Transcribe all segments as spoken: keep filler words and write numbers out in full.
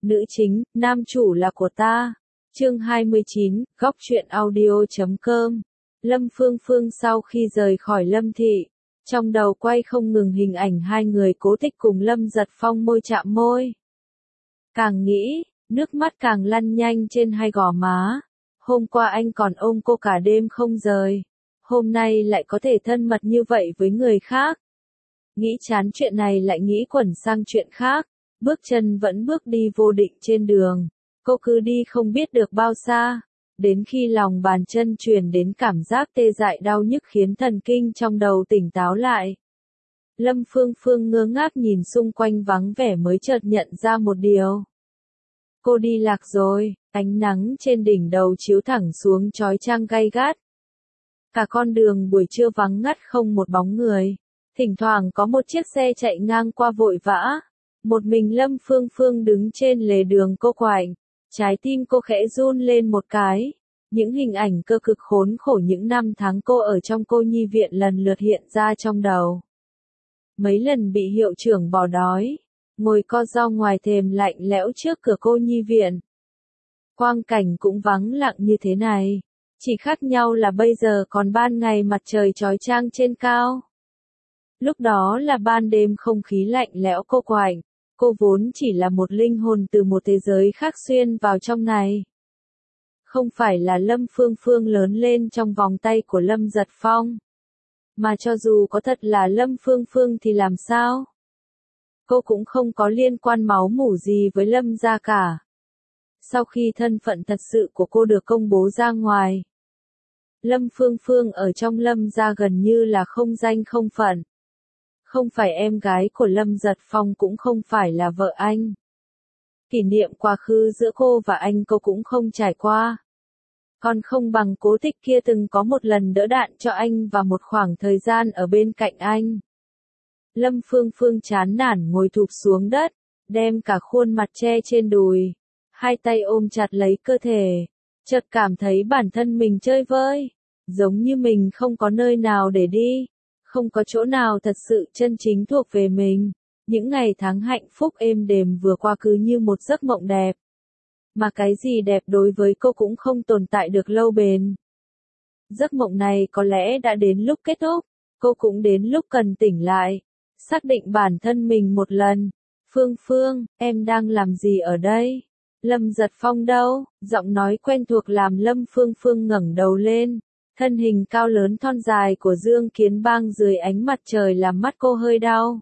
Nữ chính, nam chủ là của ta. Chương hai mươi chín, góc truyện audio chấm com. Lâm Phương Phương sau khi rời khỏi Lâm thị, trong đầu quay không ngừng hình ảnh hai người Cố Tịch cùng Lâm Giật Phong môi chạm môi. Càng nghĩ, nước mắt càng lăn nhanh trên hai gò má. Hôm qua anh còn ôm cô cả đêm không rời, hôm nay lại có thể thân mật như vậy với người khác. Nghĩ chán chuyện này lại nghĩ quẩn sang chuyện khác, bước chân vẫn bước đi vô định trên đường. Cô cứ đi không biết được bao xa, đến khi lòng bàn chân truyền đến cảm giác tê dại đau nhức khiến thần kinh trong đầu tỉnh táo lại. Lâm Phương Phương ngơ ngác nhìn xung quanh vắng vẻ mới chợt nhận ra một điều. Cô đi lạc rồi, ánh nắng trên đỉnh đầu chiếu thẳng xuống chói chang gay gắt. Cả con đường buổi trưa vắng ngắt không một bóng người, thỉnh thoảng có một chiếc xe chạy ngang qua vội vã. Một mình Lâm Phương Phương đứng trên lề đường cô quạnh, trái tim cô khẽ run lên một cái. Những hình ảnh cơ cực khốn khổ những năm tháng cô ở trong cô nhi viện lần lượt hiện ra trong đầu. Mấy lần bị hiệu trưởng bỏ đói, ngồi co ro ngoài thềm lạnh lẽo trước cửa cô nhi viện. Quang cảnh cũng vắng lặng như thế này, chỉ khác nhau là bây giờ còn ban ngày mặt trời chói chang trên cao. Lúc đó là ban đêm không khí lạnh lẽo cô quạnh, cô vốn chỉ là một linh hồn từ một thế giới khác xuyên vào trong này. Không phải là Lâm Phương Phương lớn lên trong vòng tay của Lâm Giật Phong. Mà cho dù có thật là Lâm Phương Phương thì làm sao? Cô cũng không có liên quan máu mủ gì với Lâm gia cả. Sau khi thân phận thật sự của cô được công bố ra ngoài, Lâm Phương Phương ở trong Lâm gia gần như là không danh không phận. Không phải em gái của Lâm Giật Phong cũng không phải là vợ anh. Kỷ niệm quá khứ giữa cô và anh cô cũng không trải qua. Còn không bằng Cố Tịch kia từng có một lần đỡ đạn cho anh và một khoảng thời gian ở bên cạnh anh. Lâm Phương Phương chán nản ngồi thụp xuống đất, đem cả khuôn mặt che trên đùi, hai tay ôm chặt lấy cơ thể, chợt cảm thấy bản thân mình chơi vơi, giống như mình không có nơi nào để đi, không có chỗ nào thật sự chân chính thuộc về mình. Những ngày tháng hạnh phúc êm đềm vừa qua cứ như một giấc mộng đẹp. Mà cái gì đẹp đối với cô cũng không tồn tại được lâu bền. Giấc mộng này có lẽ đã đến lúc kết thúc, cô cũng đến lúc cần tỉnh lại, xác định bản thân mình một lần. Phương Phương, em đang làm gì ở đây? Lâm Giật Phong đâu? Giọng nói quen thuộc làm Lâm Phương Phương ngẩng đầu lên. Thân hình cao lớn thon dài của Dương Kiến Bang dưới ánh mặt trời làm mắt cô hơi đau.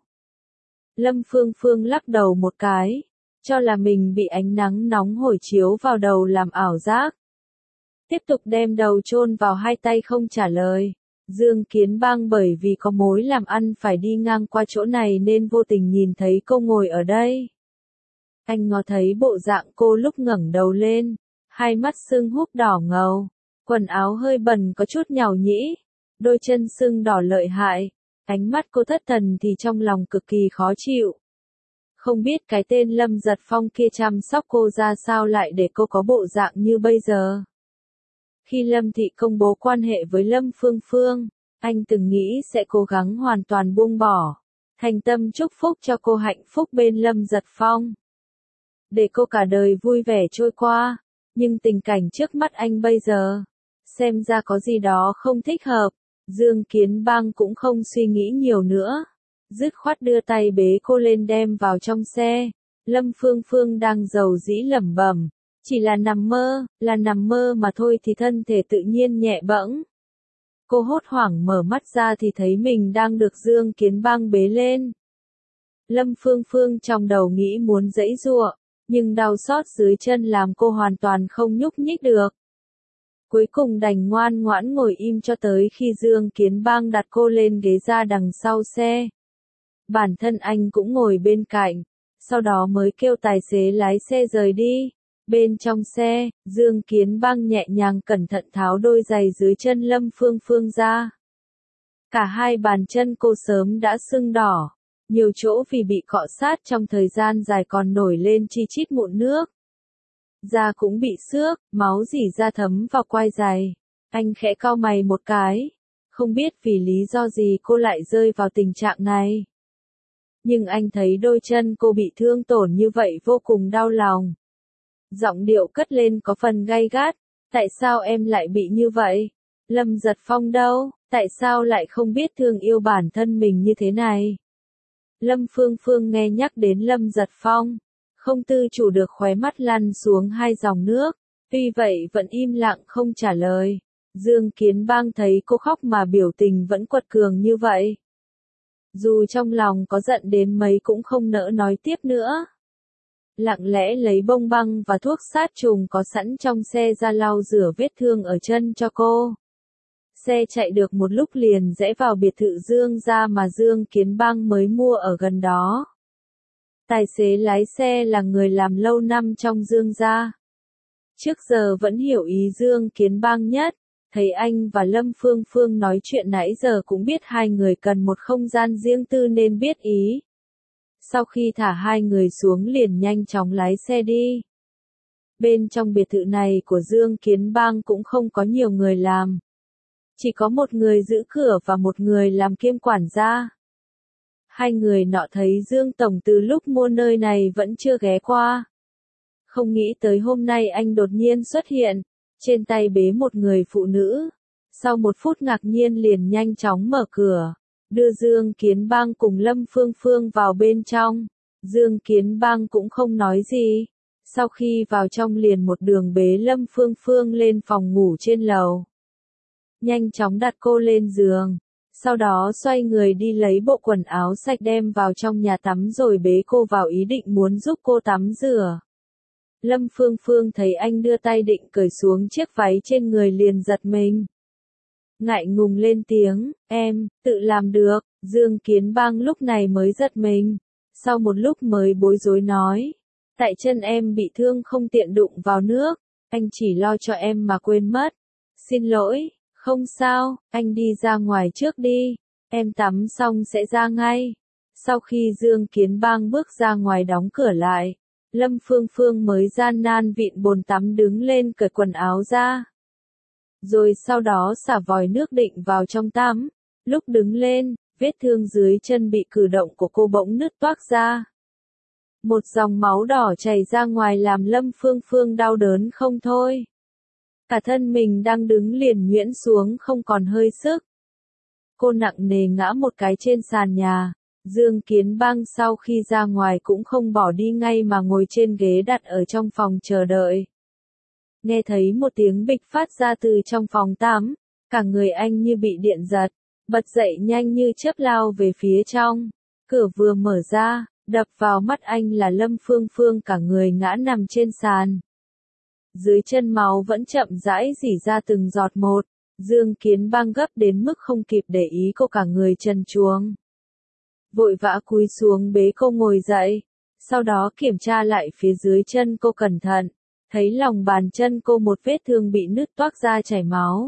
Lâm Phương Phương lắc đầu một cái, cho là mình bị ánh nắng nóng hổi chiếu vào đầu làm ảo giác. Tiếp tục đem đầu chôn vào hai tay không trả lời. Dương Kiến Bang bởi vì có mối làm ăn phải đi ngang qua chỗ này nên vô tình nhìn thấy cô ngồi ở đây. Anh ngó thấy bộ dạng cô lúc ngẩng đầu lên, hai mắt sưng húp đỏ ngầu, quần áo hơi bẩn có chút nhàu nhĩ, đôi chân sưng đỏ lợi hại. Ánh mắt cô thất thần thì trong lòng cực kỳ khó chịu. Không biết cái tên Lâm Giật Phong kia chăm sóc cô ra sao lại để cô có bộ dạng như bây giờ. Khi Lâm Thị công bố quan hệ với Lâm Phương Phương, anh từng nghĩ sẽ cố gắng hoàn toàn buông bỏ, thành tâm chúc phúc cho cô hạnh phúc bên Lâm Giật Phong. Để cô cả đời vui vẻ trôi qua, nhưng tình cảnh trước mắt anh bây giờ, xem ra có gì đó không thích hợp. Dương Kiến Bang cũng không suy nghĩ nhiều nữa, dứt khoát đưa tay bế cô lên đem vào trong xe. Lâm Phương Phương đang dầu dĩ lẩm bẩm, chỉ là nằm mơ, là nằm mơ mà thôi thì thân thể tự nhiên nhẹ bẫng. Cô hốt hoảng mở mắt ra thì thấy mình đang được Dương Kiến Bang bế lên. Lâm Phương Phương trong đầu nghĩ muốn giãy giụa, nhưng đau xót dưới chân làm cô hoàn toàn không nhúc nhích được. Cuối cùng đành ngoan ngoãn ngồi im cho tới khi Dương Kiến Bang đặt cô lên ghế ra đằng sau xe. Bản thân anh cũng ngồi bên cạnh, sau đó mới kêu tài xế lái xe rời đi. Bên trong xe, Dương Kiến Bang nhẹ nhàng cẩn thận tháo đôi giày dưới chân Lâm Phương Phương ra. Cả hai bàn chân cô sớm đã sưng đỏ, nhiều chỗ vì bị cọ sát trong thời gian dài còn nổi lên chi chít mụn nước. Da cũng bị xước, máu rỉ ra thấm vào quai giày. Anh khẽ cau mày một cái, không biết vì lý do gì cô lại rơi vào tình trạng này. nhưng anh thấy đôi chân cô bị thương tổn như vậy vô cùng đau lòng. Giọng điệu cất lên có phần gay gắt, tại sao em lại bị như vậy? Lâm Giật Phong đâu, tại sao lại không biết thương yêu bản thân mình như thế này? Lâm Phương Phương nghe nhắc đến Lâm Giật Phong, không tự chủ được khóe mắt lăn xuống hai dòng nước, tuy vậy vẫn im lặng không trả lời. Dương Kiến Bang thấy cô khóc mà biểu tình vẫn quật cường như vậy. Dù trong lòng có giận đến mấy cũng không nỡ nói tiếp nữa. Lặng lẽ lấy bông băng và thuốc sát trùng có sẵn trong xe ra lau rửa vết thương ở chân cho cô. Xe chạy được một lúc liền rẽ vào biệt thự Dương gia mà Dương Kiến Bang mới mua ở gần đó. Tài xế lái xe là người làm lâu năm trong Dương gia. Trước giờ vẫn hiểu ý Dương Kiến Bang nhất, thấy anh và Lâm Phương Phương nói chuyện nãy giờ cũng biết hai người cần một không gian riêng tư nên biết ý. Sau khi thả hai người xuống liền nhanh chóng lái xe đi. Bên trong biệt thự này của Dương Kiến Bang cũng không có nhiều người làm. Chỉ có một người giữ cửa và một người làm kiêm quản gia. Hai người nọ thấy Dương Tổng từ lúc mua nơi này vẫn chưa ghé qua. Không nghĩ tới hôm nay anh đột nhiên xuất hiện, trên tay bế một người phụ nữ. Sau một phút ngạc nhiên liền nhanh chóng mở cửa, đưa Dương Kiến Bang cùng Lâm Phương Phương vào bên trong. Dương Kiến Bang cũng không nói gì. Sau khi vào trong liền một đường bế Lâm Phương Phương lên phòng ngủ trên lầu. Nhanh chóng đặt cô lên giường. Sau đó xoay người đi lấy bộ quần áo sạch đem vào trong nhà tắm rồi bế cô vào ý định muốn giúp cô tắm rửa. Lâm Phương Phương thấy anh đưa tay định cởi xuống chiếc váy trên người liền giật mình. Ngại ngùng lên tiếng, em, tự làm được. Dương Kiến Bang lúc này mới giật mình. Sau một lúc mới bối rối nói, tại chân em bị thương không tiện đụng vào nước, anh chỉ lo cho em mà quên mất. Xin lỗi, không sao, anh đi ra ngoài trước đi, em tắm xong sẽ ra ngay. Sau khi Dương Kiến Bang bước ra ngoài đóng cửa lại, Lâm Phương Phương mới gian nan vịn bồn tắm đứng lên cởi quần áo ra. Rồi sau đó xả vòi nước định vào trong tắm. Lúc đứng lên, vết thương dưới chân bị cử động của cô bỗng nứt toác ra. Một dòng máu đỏ chảy ra ngoài làm Lâm Phương Phương đau đớn không thôi. Cả thân mình đang đứng liền nhuyễn xuống không còn hơi sức. Cô nặng nề ngã một cái trên sàn nhà. Dương Kiến Bang sau khi ra ngoài cũng không bỏ đi ngay mà ngồi trên ghế đặt ở trong phòng chờ đợi. Nghe thấy một tiếng bịch phát ra từ trong phòng tắm, cả người anh như bị điện giật, bật dậy nhanh như chớp lao về phía trong. Cửa vừa mở ra, đập vào mắt anh là Lâm Phương Phương cả người ngã nằm trên sàn. Dưới chân máu vẫn chậm rãi rỉ ra từng giọt một, Dương Kiến Bang gấp đến mức không kịp để ý cô cả người trần truồng. Vội vã cúi xuống bế cô ngồi dậy, sau đó kiểm tra lại phía dưới chân cô cẩn thận, thấy lòng bàn chân cô một vết thương bị nứt toác ra chảy máu.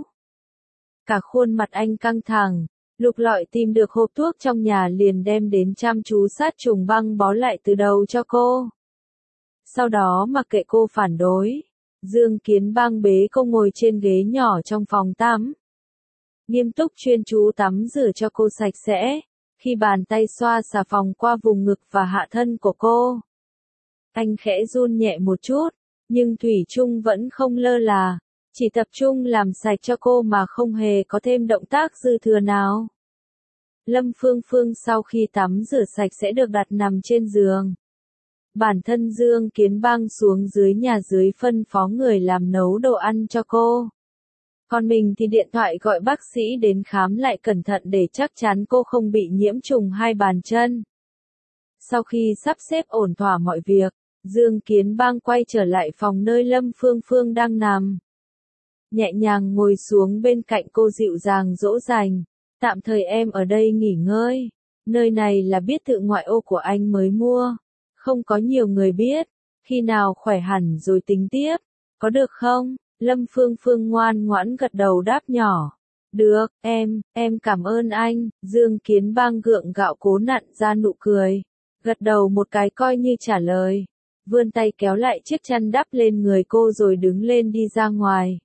Cả khuôn mặt anh căng thẳng, lục lọi tìm được hộp thuốc trong nhà liền đem đến chăm chú sát trùng băng bó lại từ đầu cho cô. Sau đó mặc kệ cô phản đối, Dương Kiến Bang bế cô ngồi trên ghế nhỏ trong phòng tắm. Nghiêm túc chuyên chú tắm rửa cho cô sạch sẽ, khi bàn tay xoa xà phòng qua vùng ngực và hạ thân của cô. Anh khẽ run nhẹ một chút, nhưng Thủy Chung vẫn không lơ là, chỉ tập trung làm sạch cho cô mà không hề có thêm động tác dư thừa nào. Lâm Phương Phương sau khi tắm rửa sạch sẽ được đặt nằm trên giường. Bản thân Dương Kiến Bang xuống dưới nhà dưới phân phó người làm nấu đồ ăn cho cô. Còn mình thì điện thoại gọi bác sĩ đến khám lại cẩn thận để chắc chắn cô không bị nhiễm trùng hai bàn chân. Sau khi sắp xếp ổn thỏa mọi việc, Dương Kiến Bang quay trở lại phòng nơi Lâm Phương Phương đang nằm. Nhẹ nhàng ngồi xuống bên cạnh cô dịu dàng dỗ dành. Tạm thời em ở đây nghỉ ngơi. Nơi này là biệt thự ngoại ô của anh mới mua. Không có nhiều người biết. Khi nào khỏe hẳn rồi tính tiếp. Có được không? Lâm Phương Phương ngoan ngoãn gật đầu đáp nhỏ. Được, em, em cảm ơn anh. Dương Kiến Bang gượng gạo cố nặn ra nụ cười. Gật đầu một cái coi như trả lời. Vươn tay kéo lại chiếc chăn đắp lên người cô rồi đứng lên đi ra ngoài.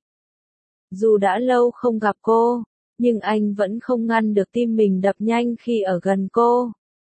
Dù đã lâu không gặp cô, nhưng anh vẫn không ngăn được tim mình đập nhanh khi ở gần cô.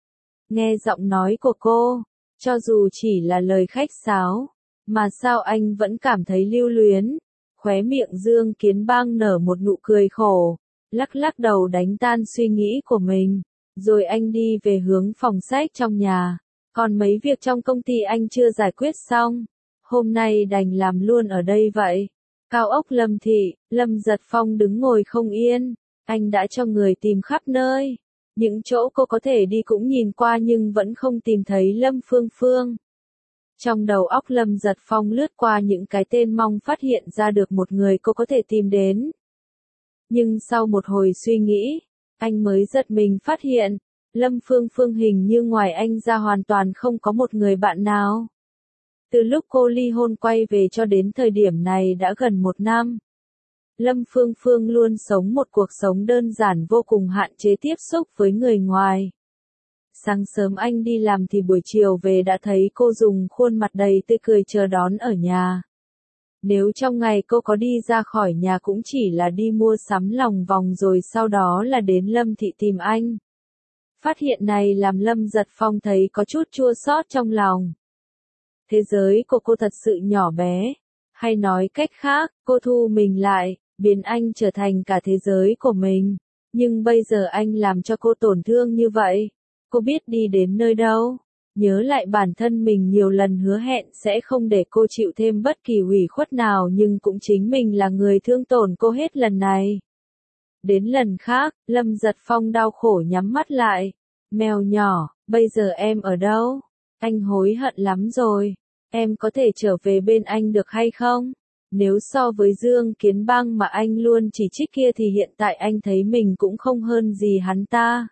Nghe giọng nói của cô, cho dù chỉ là lời khách sáo, mà sao anh vẫn cảm thấy lưu luyến. Khóe miệng Dương Kiến Bang nở một nụ cười khổ, lắc lắc đầu đánh tan suy nghĩ của mình, rồi anh đi về hướng phòng sách trong nhà. Còn mấy việc trong công ty anh chưa giải quyết xong, hôm nay đành làm luôn ở đây vậy. Cao ốc Lâm Thị, Lâm Giật Phong đứng ngồi không yên, anh đã cho người tìm khắp nơi. Những chỗ cô có thể đi cũng nhìn qua nhưng vẫn không tìm thấy Lâm Phương Phương. Trong đầu óc Lâm Giật Phong lướt qua những cái tên mong phát hiện ra được một người cô có thể tìm đến. Nhưng sau một hồi suy nghĩ, anh mới giật mình phát hiện, Lâm Phương Phương hình như ngoài anh ra hoàn toàn không có một người bạn nào. Từ lúc cô ly hôn quay về cho đến thời điểm này đã gần một năm. Lâm Phương Phương luôn sống một cuộc sống đơn giản vô cùng hạn chế tiếp xúc với người ngoài. Sáng sớm anh đi làm thì buổi chiều về đã thấy cô dùng khuôn mặt đầy tươi cười chờ đón ở nhà. Nếu trong ngày cô có đi ra khỏi nhà cũng chỉ là đi mua sắm lòng vòng rồi sau đó là đến Lâm Thị tìm anh. Phát hiện này làm Lâm Giật Phong thấy có chút chua xót trong lòng. Thế giới của cô thật sự nhỏ bé, hay nói cách khác, cô thu mình lại, biến anh trở thành cả thế giới của mình. Nhưng bây giờ anh làm cho cô tổn thương như vậy, cô biết đi đến nơi đâu. Nhớ lại bản thân mình nhiều lần hứa hẹn sẽ không để cô chịu thêm bất kỳ ủy khuất nào nhưng cũng chính mình là người thương tổn cô hết lần này. Đến lần khác, Lâm Giật Phong đau khổ nhắm mắt lại. Mèo nhỏ, bây giờ em ở đâu? Anh hối hận lắm rồi. Em có thể trở về bên anh được hay không? Nếu so với Dương Kiến Bang mà anh luôn chỉ trích kia thì hiện tại anh thấy mình cũng không hơn gì hắn ta.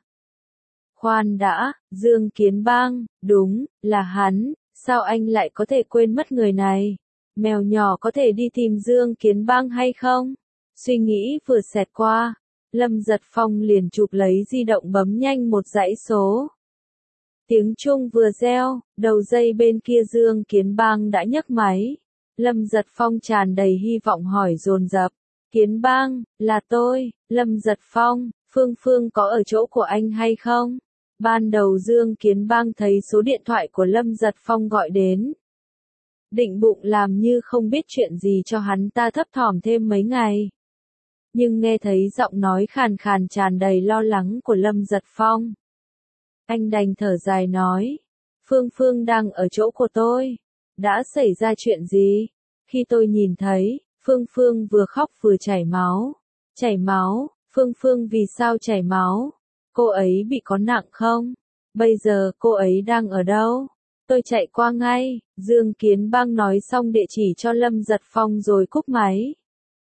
Khoan đã, Dương Kiến Bang, đúng, là hắn, sao anh lại có thể quên mất người này? Mèo nhỏ có thể đi tìm Dương Kiến Bang hay không? Suy nghĩ vừa xẹt qua, Lâm Giật Phong liền chụp lấy di động bấm nhanh một dãy số. Tiếng chuông vừa reo, đầu dây bên kia Dương Kiến Bang đã nhấc máy. Lâm Giật Phong tràn đầy hy vọng hỏi dồn dập. Kiến Bang, là tôi, Lâm Giật Phong, Phương Phương có ở chỗ của anh hay không? Ban đầu Dương Kiến Bang thấy số điện thoại của Lâm Giật Phong gọi đến. Định bụng làm như không biết chuyện gì cho hắn ta thấp thỏm thêm mấy ngày. Nhưng nghe thấy giọng nói khàn khàn tràn đầy lo lắng của Lâm Giật Phong. Anh đành thở dài nói. Phương Phương đang ở chỗ của tôi. Đã xảy ra chuyện gì? Khi tôi nhìn thấy, Phương Phương vừa khóc vừa chảy máu. Chảy máu, Phương Phương vì sao chảy máu? Cô ấy bị có nặng không? Bây giờ cô ấy đang ở đâu? Tôi chạy qua ngay. Dương Kiến Bang nói xong địa chỉ cho Lâm Giật Phong rồi cúp máy.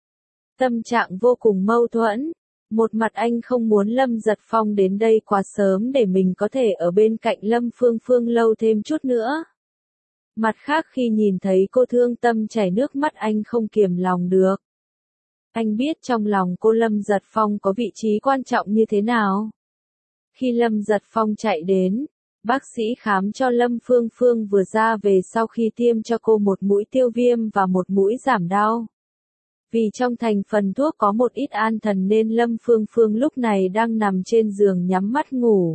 Tâm trạng vô cùng mâu thuẫn. Một mặt anh không muốn Lâm Giật Phong đến đây quá sớm để mình có thể ở bên cạnh Lâm Phương Phương lâu thêm chút nữa. Mặt khác khi nhìn thấy cô thương tâm chảy nước mắt anh không kiềm lòng được. Anh biết trong lòng cô Lâm Giật Phong có vị trí quan trọng như thế nào. Khi Lâm Giật Phong chạy đến, bác sĩ khám cho Lâm Phương Phương vừa ra về sau khi tiêm cho cô một mũi tiêu viêm và một mũi giảm đau. Vì trong thành phần thuốc có một ít an thần nên Lâm Phương Phương lúc này đang nằm trên giường nhắm mắt ngủ.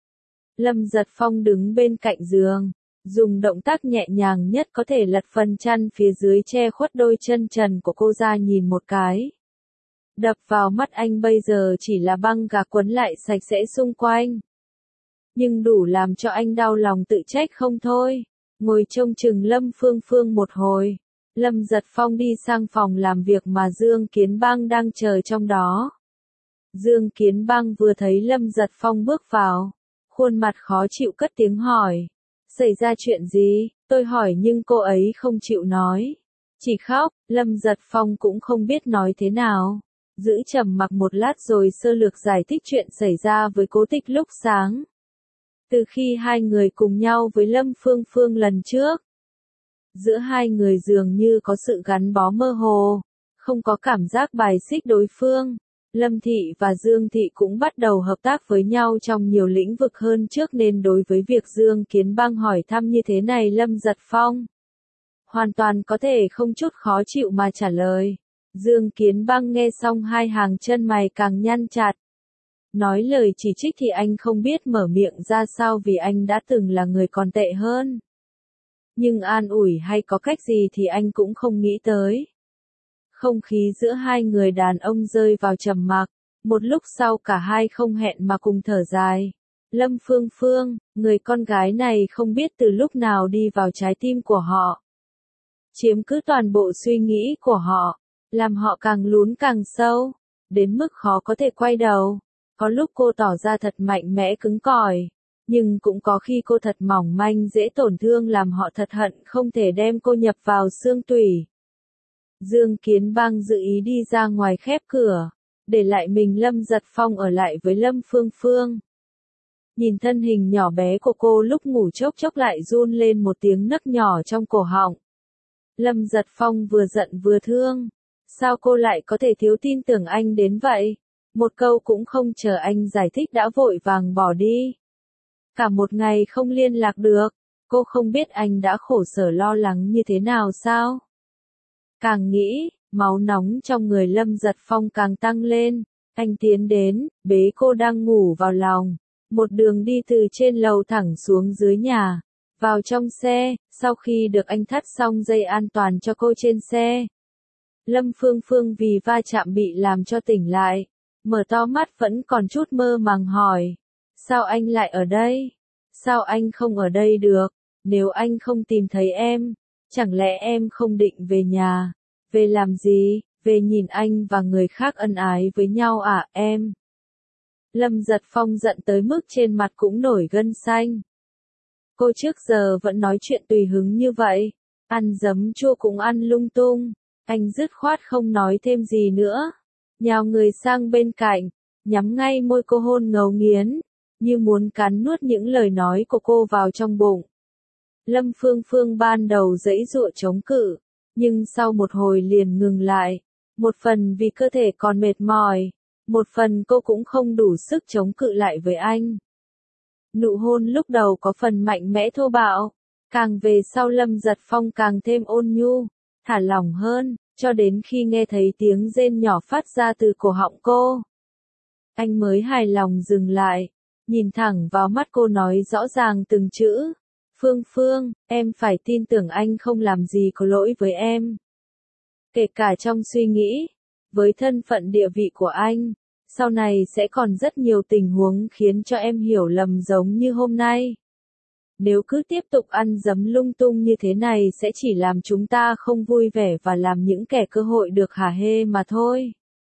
Lâm Giật Phong đứng bên cạnh giường, dùng động tác nhẹ nhàng nhất có thể lật phần chăn phía dưới che khuất đôi chân trần của cô ra nhìn một cái. Đập vào mắt anh bây giờ chỉ là băng gạc quấn lại sạch sẽ xung quanh. Nhưng đủ làm cho anh đau lòng tự trách không thôi. Ngồi trông chừng Lâm Phương Phương một hồi, Lâm Giật Phong đi sang phòng làm việc mà Dương Kiến Bang đang chờ trong đó. Dương Kiến Bang vừa thấy Lâm Giật Phong bước vào, khuôn mặt khó chịu cất tiếng hỏi. Xảy ra chuyện gì? Tôi hỏi nhưng cô ấy không chịu nói. Chỉ khóc, Lâm Giật Phong cũng không biết nói thế nào. Giữ trầm mặc một lát rồi sơ lược giải thích chuyện xảy ra với Cố Tịch lúc sáng. Từ khi hai người cùng nhau với Lâm Phương Phương lần trước, giữa hai người dường như có sự gắn bó mơ hồ, không có cảm giác bài xích đối phương. Lâm Thị và Dương Thị cũng bắt đầu hợp tác với nhau trong nhiều lĩnh vực hơn trước nên đối với việc Dương Kiến Bang hỏi thăm như thế này Lâm Giật Phong hoàn toàn có thể không chút khó chịu mà trả lời. Dương Kiến Bang nghe xong hai hàng chân mày càng nhăn chặt. Nói lời chỉ trích thì anh không biết mở miệng ra sao vì anh đã từng là người còn tệ hơn. Nhưng an ủi hay có cách gì thì anh cũng không nghĩ tới. Không khí giữa hai người đàn ông rơi vào trầm mặc, một lúc sau cả hai không hẹn mà cùng thở dài. Lâm Phương Phương, người con gái này không biết từ lúc nào đi vào trái tim của họ. Chiếm cứ toàn bộ suy nghĩ của họ, làm họ càng lún càng sâu, đến mức khó có thể quay đầu. Có lúc cô tỏ ra thật mạnh mẽ cứng cỏi, nhưng cũng có khi cô thật mỏng manh dễ tổn thương làm họ thật hận không thể đem cô nhập vào xương tủy. Dương Kiến Bang dự ý đi ra ngoài khép cửa, để lại mình Lâm Giật Phong ở lại với Lâm Phương Phương. Nhìn thân hình nhỏ bé của cô lúc ngủ chốc chốc lại run lên một tiếng nấc nhỏ trong cổ họng. Lâm Giật Phong vừa giận vừa thương. Sao cô lại có thể thiếu tin tưởng anh đến vậy? Một câu cũng không chờ anh giải thích đã vội vàng bỏ đi. Cả một ngày không liên lạc được, cô không biết anh đã khổ sở lo lắng như thế nào sao? Càng nghĩ, máu nóng trong người Lâm Giật Phong càng tăng lên. Anh tiến đến, bế cô đang ngủ vào lòng. Một đường đi từ trên lầu thẳng xuống dưới nhà, vào trong xe, sau khi được anh thắt xong dây an toàn cho cô trên xe. Lâm Phương Phương vì va chạm bị làm cho tỉnh lại, mở to mắt vẫn còn chút mơ màng hỏi. Sao anh lại ở đây? Sao anh không ở đây được? Nếu anh không tìm thấy em, chẳng lẽ em không định về nhà? Về làm gì? Về nhìn anh và người khác ân ái với nhau à em? Lâm Giật Phong giận tới mức trên mặt cũng nổi gân xanh. Cô trước giờ vẫn nói chuyện tùy hứng như vậy, ăn giấm chua cũng ăn lung tung. Anh dứt khoát không nói thêm gì nữa, nhào người sang bên cạnh, nhắm ngay môi cô hôn ngấu nghiến, như muốn cắn nuốt những lời nói của cô vào trong bụng. Lâm Phương Phương ban đầu giãy giụa chống cự, nhưng sau một hồi liền ngừng lại, một phần vì cơ thể còn mệt mỏi, một phần cô cũng không đủ sức chống cự lại với anh. Nụ hôn lúc đầu có phần mạnh mẽ thô bạo, càng về sau Lâm Giật Phong càng thêm ôn nhu, thả lỏng hơn, cho đến khi nghe thấy tiếng rên nhỏ phát ra từ cổ họng cô. Anh mới hài lòng dừng lại, nhìn thẳng vào mắt cô nói rõ ràng từng chữ. Phương Phương, em phải tin tưởng anh không làm gì có lỗi với em. Kể cả trong suy nghĩ, với thân phận địa vị của anh, sau này sẽ còn rất nhiều tình huống khiến cho em hiểu lầm giống như hôm nay. Nếu cứ tiếp tục ăn dấm lung tung như thế này sẽ chỉ làm chúng ta không vui vẻ và làm những kẻ cơ hội được hả hê mà thôi.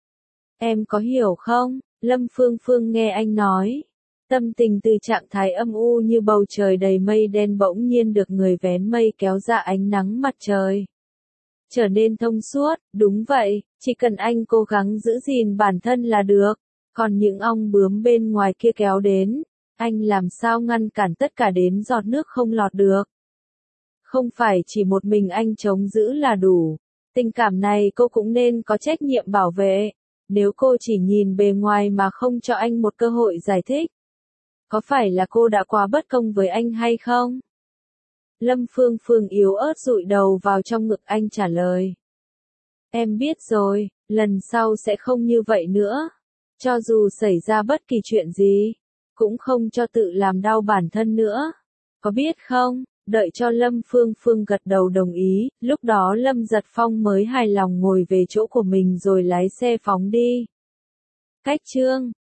Em có hiểu không? Lâm Phương Phương nghe anh nói. Tâm tình từ trạng thái âm u như bầu trời đầy mây đen bỗng nhiên được người vén mây kéo ra ánh nắng mặt trời. Trở nên thông suốt, đúng vậy, chỉ cần anh cố gắng giữ gìn bản thân là được. Còn những ong bướm bên ngoài kia kéo đến, anh làm sao ngăn cản tất cả đến giọt nước không lọt được. Không phải chỉ một mình anh chống giữ là đủ. Tình cảm này cô cũng nên có trách nhiệm bảo vệ. Nếu cô chỉ nhìn bề ngoài mà không cho anh một cơ hội giải thích, có phải là cô đã quá bất công với anh hay không? Lâm Phương Phương yếu ớt dụi đầu vào trong ngực anh trả lời. Em biết rồi, lần sau sẽ không như vậy nữa. Cho dù xảy ra bất kỳ chuyện gì, cũng không cho tự làm đau bản thân nữa. Có biết không? Đợi cho Lâm Phương Phương gật đầu đồng ý, lúc đó Lâm Giật Phong mới hài lòng ngồi về chỗ của mình rồi lái xe phóng đi. Cách chương